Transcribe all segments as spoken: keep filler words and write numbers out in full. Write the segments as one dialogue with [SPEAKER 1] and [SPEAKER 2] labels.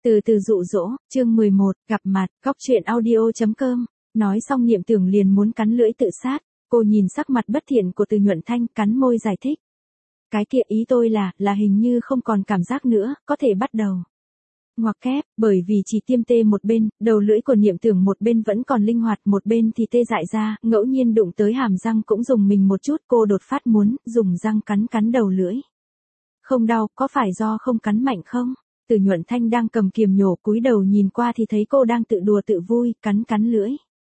[SPEAKER 1] Từ từ dụ dỗ, chương mười một, gặp mặt, góc truyện audio.com. Nói xong Niệm Tưởng liền muốn cắn lưỡi tự sát, cô nhìn sắc mặt bất thiện của Từ Nhuận Thanh, cắn môi giải thích. Cái kia ý tôi là, là hình như không còn cảm giác nữa, có thể bắt đầu. Ngoặc kép, bởi vì chỉ tiêm tê một bên, đầu lưỡi của Niệm Tưởng một bên vẫn còn linh hoạt, một bên thì tê dại ra, ngẫu nhiên đụng tới hàm răng cũng dùng mình một chút, cô đột phát muốn, dùng răng cắn cắn đầu lưỡi. Không đau, có phải do không cắn mạnh không? Từ Nhuận Thanh đang cầm kiềm nhổ cúi đầu nhìn qua thì thấy cô đang tự đùa tự vui, cắn cắn lưỡi.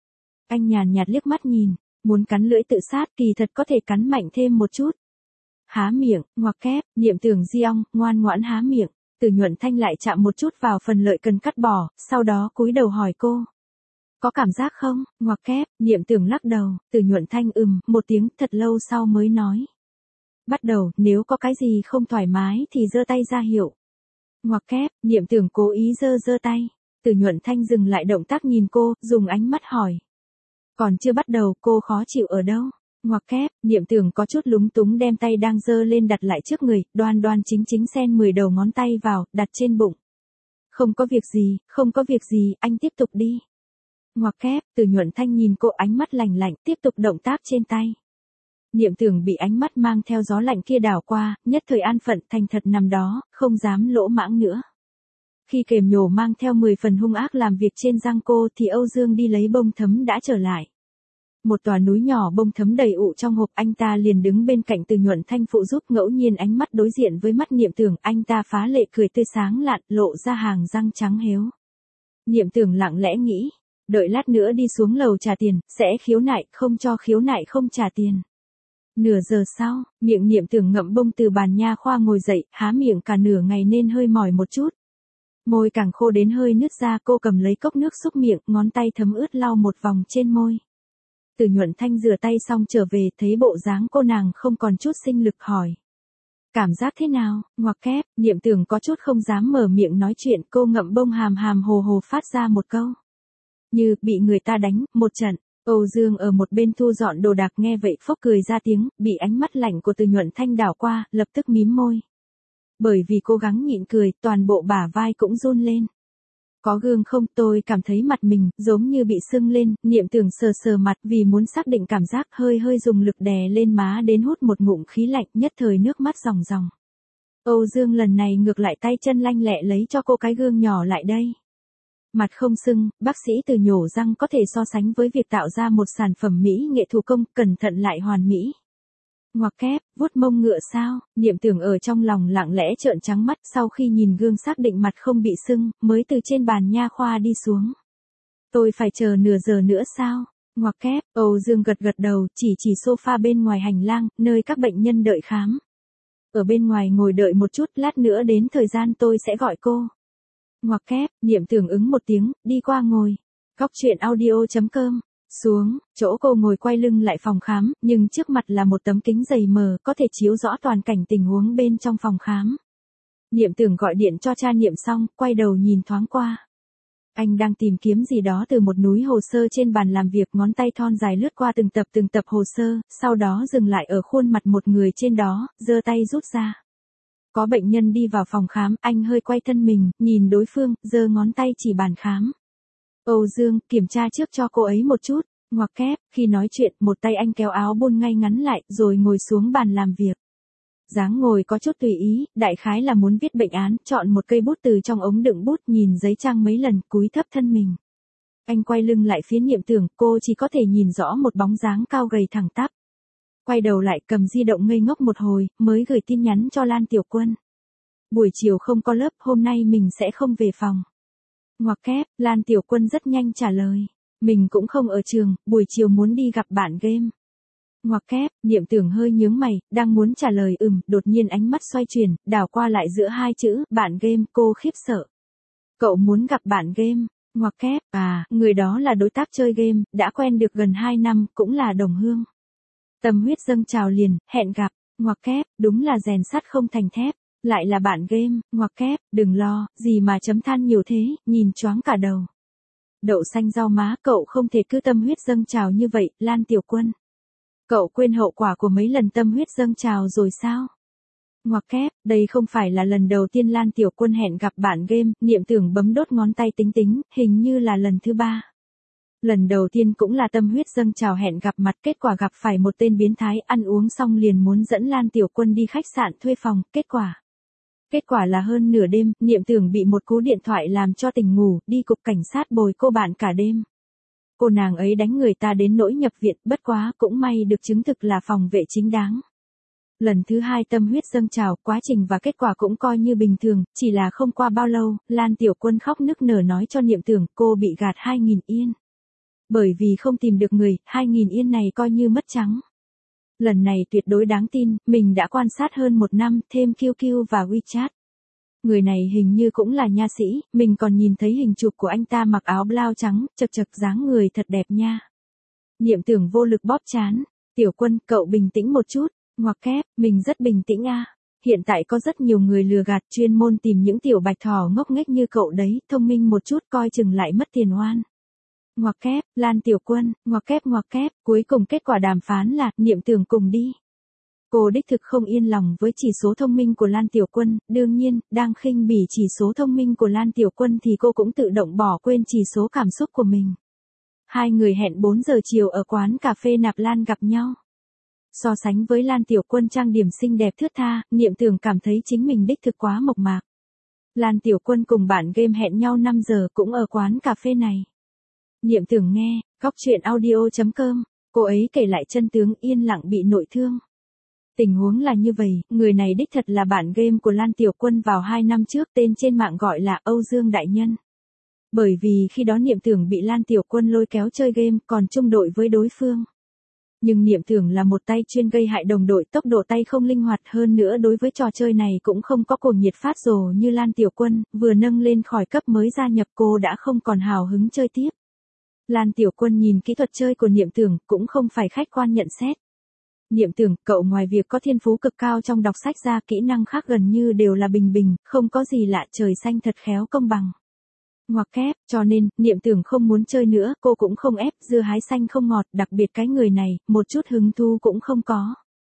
[SPEAKER 1] Anh nhàn nhạt liếc mắt nhìn, muốn cắn lưỡi tự sát kỳ thật có thể cắn mạnh thêm một chút. Há miệng, ngoặc kép, Niệm Tưởng di ong, ngoan ngoãn há miệng. Từ Nhuận Thanh lại chạm một chút vào phần lợi cần cắt bỏ, sau đó cúi đầu hỏi cô. Có cảm giác không? Ngoặc kép, Niệm Tưởng lắc đầu, Từ Nhuận Thanh ừm, một tiếng thật lâu sau mới nói. Bắt đầu, nếu có cái gì không thoải mái thì giơ tay ra hiệu. Ngoặc kép, Niệm Tưởng cố ý giơ giơ tay. Từ Nhuận Thanh dừng lại động tác nhìn cô, dùng ánh mắt hỏi. Còn chưa bắt đầu, cô khó chịu ở đâu? Ngoặc kép, Niệm Tưởng có chút lúng túng đem tay đang giơ lên đặt lại trước người, đoan đoan chính chính xen mười đầu ngón tay vào, đặt trên bụng. Không có việc gì, không có việc gì, anh tiếp tục đi. Ngoặc kép, Từ Nhuận Thanh nhìn cô ánh mắt lạnh lạnh, tiếp tục động tác trên tay. Niệm Tưởng bị ánh mắt mang theo gió lạnh kia đảo qua, nhất thời an phận thành thật nằm đó, không dám lỗ mãng nữa. Khi kềm nhổ mang theo mười phần hung ác làm việc trên răng cô thì Âu Dương đi lấy bông thấm đã trở lại. Một tòa núi nhỏ bông thấm đầy ụ trong hộp, anh ta liền đứng bên cạnh Từ Nhuận Thanh phụ giúp, ngẫu nhiên ánh mắt đối diện với mắt Niệm Tưởng, anh ta phá lệ cười tươi sáng lạn, lộ ra hàng răng trắng héo. Niệm Tưởng lặng lẽ nghĩ, đợi lát nữa đi xuống lầu trả tiền, sẽ khiếu nại, không cho khiếu nại không trả tiền. Nửa giờ sau, miệng Niệm Tưởng ngậm bông từ bàn nha khoa ngồi dậy, há miệng cả nửa ngày nên hơi mỏi một chút. Môi càng khô đến hơi nứt ra, cô cầm lấy cốc nước xúc miệng, ngón tay thấm ướt lau một vòng trên môi. Từ Nhuận Thanh rửa tay xong trở về, thấy bộ dáng cô nàng không còn chút sinh lực hỏi. Cảm giác thế nào? Ngoặc kép, Niệm Tưởng có chút không dám mở miệng nói chuyện, cô ngậm bông hàm hàm hồ hồ phát ra một câu. Như, bị người ta đánh, một trận. Âu Dương ở một bên thu dọn đồ đạc nghe vậy phốc cười ra tiếng, bị ánh mắt lạnh của Từ Nhuận Thanh đảo qua, lập tức mím môi. Bởi vì cố gắng nhịn cười, toàn bộ bả vai cũng run lên. Có gương không? Tôi cảm thấy mặt mình giống như bị sưng lên, Niệm Tưởng sờ sờ mặt vì muốn xác định cảm giác, hơi hơi dùng lực đè lên má đến hút một ngụm khí lạnh, nhất thời nước mắt ròng ròng. Âu Dương lần này ngược lại tay chân lanh lẹ lấy cho cô cái gương nhỏ lại đây. Mặt không sưng, bác sĩ Từ nhổ răng có thể so sánh với việc tạo ra một sản phẩm mỹ nghệ thủ công, cẩn thận lại hoàn mỹ. Ngoặc kép, vuốt mông ngựa sao? Niệm Tưởng ở trong lòng lặng lẽ trợn trắng mắt, sau khi nhìn gương xác định mặt không bị sưng, mới từ trên bàn nha khoa đi xuống. Tôi phải chờ nửa giờ nữa sao? Ngoặc kép, Âu Dương gật gật đầu, chỉ chỉ sofa bên ngoài hành lang, nơi các bệnh nhân đợi khám. Ở bên ngoài ngồi đợi một chút, lát nữa đến thời gian tôi sẽ gọi cô. Ngoặc kép, Niệm Tưởng ứng một tiếng, đi qua ngồi. Góc truyện audio.com. Xuống, chỗ cô ngồi quay lưng lại phòng khám, nhưng trước mặt là một tấm kính dày mờ, có thể chiếu rõ toàn cảnh tình huống bên trong phòng khám. Niệm Tưởng gọi điện cho cha Niệm xong, quay đầu nhìn thoáng qua. Anh đang tìm kiếm gì đó từ một núi hồ sơ trên bàn làm việc, ngón tay thon dài lướt qua từng tập từng tập hồ sơ, sau đó dừng lại ở khuôn mặt một người trên đó, giơ tay rút ra. Có bệnh nhân đi vào phòng khám, anh hơi quay thân mình, nhìn đối phương, giơ ngón tay chỉ bàn khám. Âu Dương, kiểm tra trước cho cô ấy một chút. Ngoặc kép, khi nói chuyện, một tay anh kéo áo buôn ngay ngắn lại, rồi ngồi xuống bàn làm việc. Dáng ngồi có chút tùy ý, đại khái là muốn viết bệnh án, chọn một cây bút từ trong ống đựng bút, nhìn giấy trang mấy lần, cúi thấp thân mình. Anh quay lưng lại phía Niệm Tưởng, cô chỉ có thể nhìn rõ một bóng dáng cao gầy thẳng tắp. Quay đầu lại, cầm di động ngây ngốc một hồi, mới gửi tin nhắn cho Lan Tiểu Quân. Buổi chiều không có lớp, hôm nay mình sẽ không về phòng. Ngoặc kép, Lan Tiểu Quân rất nhanh trả lời. Mình cũng không ở trường, buổi chiều muốn đi gặp bạn game. Ngoặc kép, Niệm Tưởng hơi nhướng mày, đang muốn trả lời ừm, đột nhiên ánh mắt xoay chuyển, đảo qua lại giữa hai chữ, bạn game, cô khiếp sợ. Cậu muốn gặp bạn game? Ngoặc kép, à, người đó là đối tác chơi game, đã quen được gần hai năm, cũng là đồng hương. Tâm huyết dâng trào liền, hẹn gặp. Ngoặc kép, đúng là rèn sắt không thành thép. Lại là bạn game. Ngoặc kép, đừng lo, gì mà chấm than nhiều thế, nhìn choáng cả đầu. Đậu xanh rau má, cậu không thể cứ tâm huyết dâng trào như vậy, Lan Tiểu Quân. Cậu quên hậu quả của mấy lần tâm huyết dâng trào rồi sao? Ngoặc kép, đây không phải là lần đầu tiên Lan Tiểu Quân hẹn gặp bạn game, Niệm Tưởng bấm đốt ngón tay tính tính, hình như là lần thứ ba. Lần đầu tiên cũng là tâm huyết dâng trào hẹn gặp mặt, kết quả gặp phải một tên biến thái, ăn uống xong liền muốn dẫn Lan Tiểu Quân đi khách sạn thuê phòng, kết quả. Kết quả là hơn nửa đêm, Niệm Tưởng bị một cú điện thoại làm cho tỉnh ngủ, đi cục cảnh sát bồi cô bạn cả đêm. Cô nàng ấy đánh người ta đến nỗi nhập viện, bất quá cũng may được chứng thực là phòng vệ chính đáng. Lần thứ hai tâm huyết dâng trào, quá trình và kết quả cũng coi như bình thường, chỉ là không qua bao lâu, Lan Tiểu Quân khóc nức nở nói cho Niệm Tưởng cô bị gạt hai nghìn yên. Bởi vì không tìm được người, hai nghìn yên này coi như mất trắng. Lần này tuyệt đối đáng tin, mình đã quan sát hơn một năm, thêm quy quy và WeChat. Người này hình như cũng là nha sĩ, mình còn nhìn thấy hình chụp của anh ta mặc áo blau trắng, chật chật dáng người thật đẹp nha. Niệm Tưởng vô lực bóp trán, Tiểu Quân, cậu bình tĩnh một chút, ngoặc kép, mình rất bình tĩnh a. Hiện tại có rất nhiều người lừa gạt chuyên môn tìm những tiểu bạch thỏ ngốc nghếch như cậu đấy, thông minh một chút coi chừng lại mất tiền oan. Ngoặc kép, Lan Tiểu Quân, ngoặc kép ngoặc kép, cuối cùng kết quả đàm phán là, Niệm Tưởng cùng đi. Cô đích thực không yên lòng với chỉ số thông minh của Lan Tiểu Quân, đương nhiên, đang khinh bỉ chỉ số thông minh của Lan Tiểu Quân thì cô cũng tự động bỏ quên chỉ số cảm xúc của mình. Hai người hẹn bốn giờ chiều ở quán cà phê Nạp Lan gặp nhau. So sánh với Lan Tiểu Quân trang điểm xinh đẹp thướt tha, Niệm Tưởng cảm thấy chính mình đích thực quá mộc mạc. Lan Tiểu Quân cùng bạn game hẹn nhau năm giờ cũng ở quán cà phê này. Niệm Tưởng nghe, góc truyện audio chấm com, cô ấy kể lại chân tướng yên lặng bị nội thương. Tình huống là như vậy, người này đích thật là bạn game của Lan Tiểu Quân vào hai năm trước, tên trên mạng gọi là Âu Dương Đại Nhân. Bởi vì khi đó Niệm Tưởng bị Lan Tiểu Quân lôi kéo chơi game còn chung đội với đối phương. Nhưng Niệm Tưởng là một tay chuyên gây hại đồng đội, tốc độ tay không linh hoạt, hơn nữa đối với trò chơi này cũng không có cuồng nhiệt phát rồ như Lan Tiểu Quân, vừa nâng lên khỏi cấp mới gia nhập cô đã không còn hào hứng chơi tiếp. Lan Tiểu Quân nhìn kỹ thuật chơi của Niệm Tưởng cũng không phải khách quan nhận xét. Niệm Tưởng, cậu ngoài việc có thiên phú cực cao trong đọc sách ra, kỹ năng khác gần như đều là bình bình, không có gì lạ, trời xanh thật khéo công bằng. Ngoặc kép, cho nên, Niệm Tưởng không muốn chơi nữa, cô cũng không ép, dưa hái xanh không ngọt, đặc biệt cái người này, một chút hứng thú cũng không có.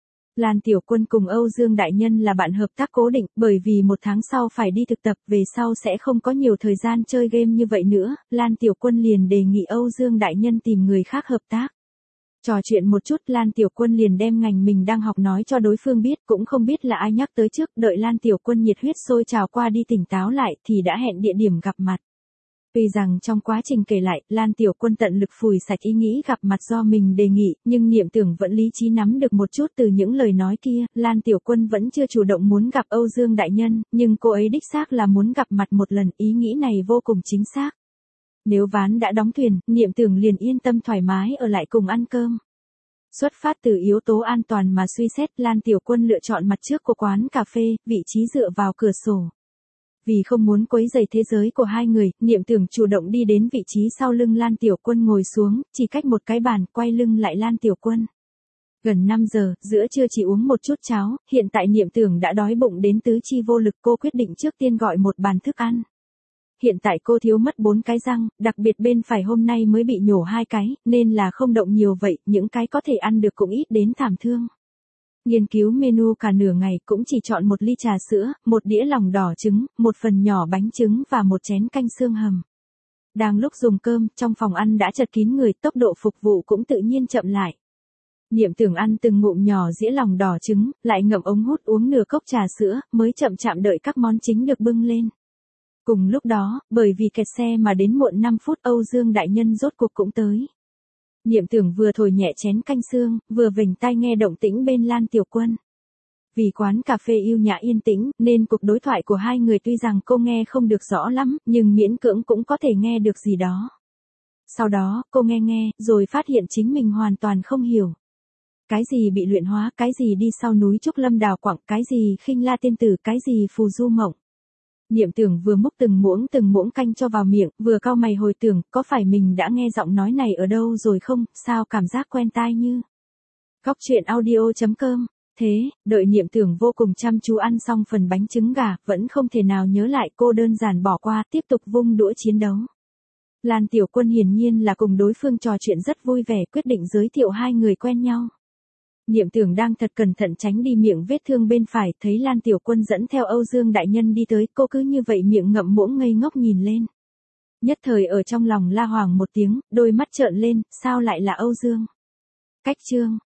[SPEAKER 1] Lan Tiểu Quân cùng Âu Dương Đại Nhân là bạn hợp tác cố định, bởi vì một tháng sau phải đi thực tập, về sau sẽ không có nhiều thời gian chơi game như vậy nữa, Lan Tiểu Quân liền đề nghị Âu Dương Đại Nhân tìm người khác hợp tác. Trò chuyện một chút, Lan Tiểu Quân liền đem ngành mình đang học nói cho đối phương biết, cũng không biết là ai nhắc tới trước, đợi Lan Tiểu Quân nhiệt huyết sôi trào qua đi tỉnh táo lại thì đã hẹn địa điểm gặp mặt. Tuy rằng trong quá trình kể lại, Lan Tiểu Quân tận lực phủi sạch ý nghĩ gặp mặt do mình đề nghị, nhưng Niệm Tưởng vẫn lý trí nắm được một chút từ những lời nói kia, Lan Tiểu Quân vẫn chưa chủ động muốn gặp Âu Dương Đại Nhân, nhưng cô ấy đích xác là muốn gặp mặt một lần, ý nghĩ này vô cùng chính xác. Nếu ván đã đóng thuyền, Niệm Tưởng liền yên tâm thoải mái ở lại cùng ăn cơm. Xuất phát từ yếu tố an toàn mà suy xét, Lan Tiểu Quân lựa chọn mặt trước của quán cà phê, vị trí dựa vào cửa sổ. Vì không muốn quấy rầy thế giới của hai người, Niệm Tưởng chủ động đi đến vị trí sau lưng Lan Tiểu Quân ngồi xuống, chỉ cách một cái bàn, quay lưng lại Lan Tiểu Quân. Gần năm giờ, giữa trưa chỉ uống một chút cháo, hiện tại Niệm Tưởng đã đói bụng đến tứ chi vô lực, cô quyết định trước tiên gọi một bàn thức ăn. Hiện tại cô thiếu mất bốn cái răng, đặc biệt bên phải hôm nay mới bị nhổ hai cái, nên là không động nhiều vậy, những cái có thể ăn được cũng ít đến thảm thương. Nghiên cứu menu cả nửa ngày cũng chỉ chọn một ly trà sữa, một đĩa lòng đỏ trứng, một phần nhỏ bánh trứng và một chén canh xương hầm. Đang lúc dùng cơm, trong phòng ăn đã chật kín người, tốc độ phục vụ cũng tự nhiên chậm lại. Niệm Tưởng ăn từng ngụm nhỏ dĩa lòng đỏ trứng, lại ngậm ống hút uống nửa cốc trà sữa, mới chậm chạm đợi các món chính được bưng lên. Cùng lúc đó, bởi vì kẹt xe mà đến muộn năm phút, Âu Dương Đại Nhân rốt cuộc cũng tới. Niệm Tưởng vừa thổi nhẹ chén canh xương, vừa vểnh tai nghe động tĩnh bên Lan Tiểu Quân. Vì quán cà phê yêu nhã yên tĩnh, nên cuộc đối thoại của hai người tuy rằng cô nghe không được rõ lắm, nhưng miễn cưỡng cũng có thể nghe được gì đó. Sau đó, cô nghe nghe, rồi phát hiện chính mình hoàn toàn không hiểu. Cái gì bị luyện hóa, cái gì đi sau núi Trúc Lâm đào quặng, cái gì khinh la tiên tử, cái gì phù du mộng. Niệm Tưởng vừa múc từng muỗng từng muỗng canh cho vào miệng, vừa cau mày hồi tưởng, có phải mình đã nghe giọng nói này ở đâu rồi không, sao cảm giác quen tai như. Góc truyện audio chấm com, thế, đợi Niệm Tưởng vô cùng chăm chú ăn xong phần bánh trứng gà, vẫn không thể nào nhớ lại, cô đơn giản bỏ qua, tiếp tục vung đũa chiến đấu. Lan Tiểu Quân hiển nhiên là cùng đối phương trò chuyện rất vui vẻ, quyết định giới thiệu hai người quen nhau. Niệm Tưởng đang thật cẩn thận tránh đi miệng vết thương bên phải, thấy Lan Tiểu Quân dẫn theo Âu Dương đại nhân đi tới, cô cứ như vậy miệng ngậm muỗng ngây ngốc nhìn lên. Nhất thời ở trong lòng la hoảng một tiếng, đôi mắt trợn lên, sao lại là Âu Dương? Cách chương